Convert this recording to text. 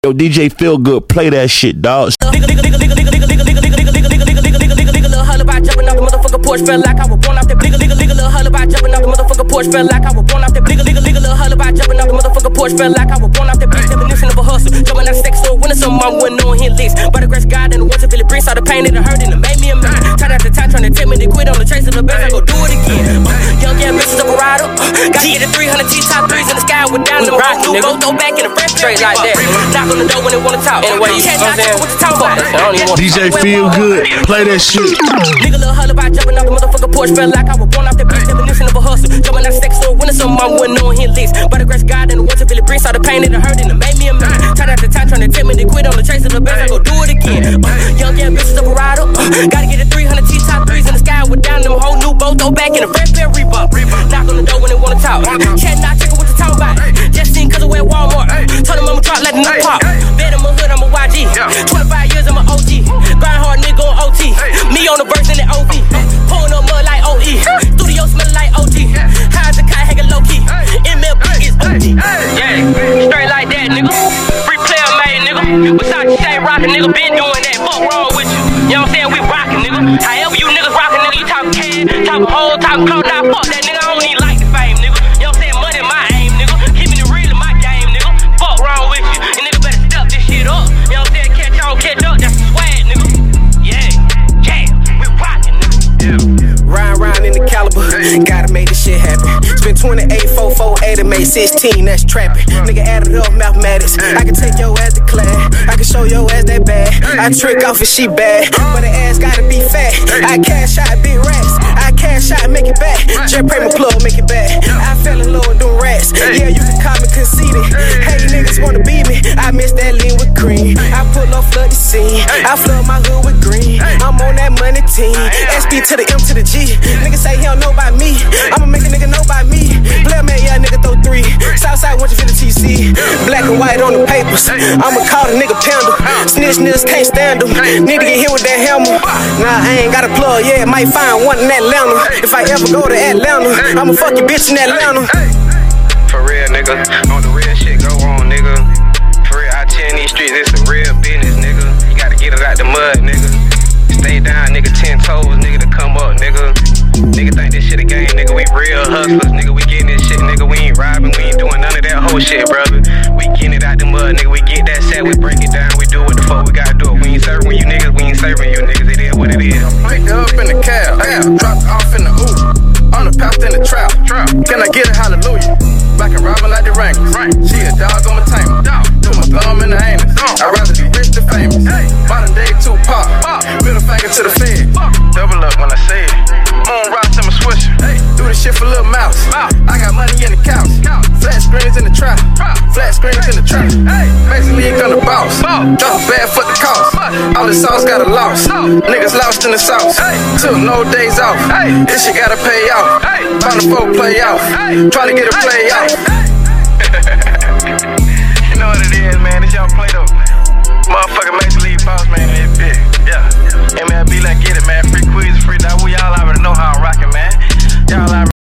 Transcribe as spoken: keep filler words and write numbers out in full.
Yo, D J Feel Good, play that shit, dog. Nigga, nigga, nigga, nigga, nigga, nigga, nigga, nigga, nigga, nigga, nigga, nigga, nigga, nigga, nigga, little hull about jumping off the motherfucking porch, felt like I was born off that nigga, nigga, nigga, little hull about jumping off the motherfucking porch, felt like I was born off that nigga, nigga, nigga, little hull about jumping off the motherfucking porch, felt like I was born off that bitch. Definition of a hustle, jumping out of sex, so winning some mom wouldn't know his licks. By the grace of God and the ones that feel it brings all the pain and the hurt and it made me a man. Time after time trying to tell me to quit on the trace of the best, I go do it again. Uh, young yeah, Missus Silverado, uh, got to get the three hundred T top threes in the sky with down the rock, new go throw back in the fresh straight like that. Knock on the door when they wanna talk. Anyway, you can't knock on what you talk about. D J Feel Good, play that shit. Nigga, little hull about jumping off the motherfucking porch, felt like I was born off that bitch. Definition of a hustle, jumping out of sex, so winning some mom wouldn't know his licks. By the grace of God and the ones that feel it brings all the pain and the hurt and it made me a man. Time after time trying to tell me to quit on the trace of the best, I go do it again. Uh, young yeah, Missus Silverado, uh, gotta get the three hundred T top threes in the sky with down them whole new boat, throw back in a fresh pair of Reebok. Knock on the door when they wanna talk. Chat not checking what you talk about. Just seen cause I wear Walmart. Told them I'ma talk, let them know pop. Bet I'm a hood, I'm a Y G. twenty-five years, I'm a O G. Grind hard, nigga on O T. Me on the verse in the O V. Pouring up mud like O E. Studio smelling like O G. How's the kite hanging low key? M L B is O G. Yeah, straight like that, nigga. Free player made, nigga. Versace say rockin', nigga. Been doing that. Fuck wrong with you? You know what I'm saying? We rockin', nigga. However you niggas rockin', nigga. You talkin' cash, talkin' hoes, talkin' clothes. Nah, fuck that, nigga. I don't even like the fame, nigga. You know what I'm saying? Money my aim, nigga. Keeping it real in my game, nigga. Fuck wrong with you? And nigga better step this shit up. You know what I'm saying? Catch on, catch up. That's the swag, nigga. Yeah, yeah. We rockin', nigga. Yeah. Ride round in the caliber, gotta make this shit happen. Spent twenty-eight, four, four, eight, and made sixteen, that's trapping. Nigga added up mathematics. I can take your ass to class, I can show your ass that bad. I trick off if she bad, but the ass gotta be fat. I cash out big racks, I cash out make it back. Just pray my plug, make it back. I fell in love with them rats. Yeah, you can call me conceited. Hey, niggas wanna beat me. I miss that lean with cream. I pull up, flood the scene. I flood my hood with green. I'm on that money team. S B to the M to the G. Nigga say he don't know about me. I'ma make a nigga know about me. Player man, yeah, nigga throw three. Southside one fifty T C. Black and white on the papers. I'ma call the nigga Panda. Snitch niggas can't stand them. Need to get hit with that hammer. Nah, I ain't got a plug, yeah, might find one in Atlanta. If I ever go to Atlanta, I'ma fuck your bitch in Atlanta. For real, nigga. On the real shit, go on, nigga. For real, out here in these streets, it's a real business, nigga. You gotta get it out the mud, nigga. Stay down, nigga, ten toes, nigga, to come up, nigga. Nigga think this shit a game, nigga. We real hustlers, nigga. We getting this shit, nigga. We ain't robbing, we ain't doing none of that whole shit, brother. We getting it out the mud, nigga. We get that set, we break it down, we do what the fuck we gotta do. We ain't serving you niggas, we ain't serving you niggas. It is what it is. Pick her up in the cab, drop her off in the Uber. On the path in the trap, can I get a hallelujah? Black and robbing like the Wranglers. She a dog on my tamer. Put my thumb in the anus. I'd rather be rich than famous. Modern day Tupac. Middle finger to the Fed. Double up when I say it. Moon rocks in my swisher. Do this shit for Lil Mouse. I got money in the couch. Flat screens in the trap. Flat screens in the trap. Basically, you gonna bounce. Drop a bad for the cost. All the sauce got a loss. Niggas lost in the sauce. Took no days off. This shit gotta pay off. Final four play out. Tryna get a play out.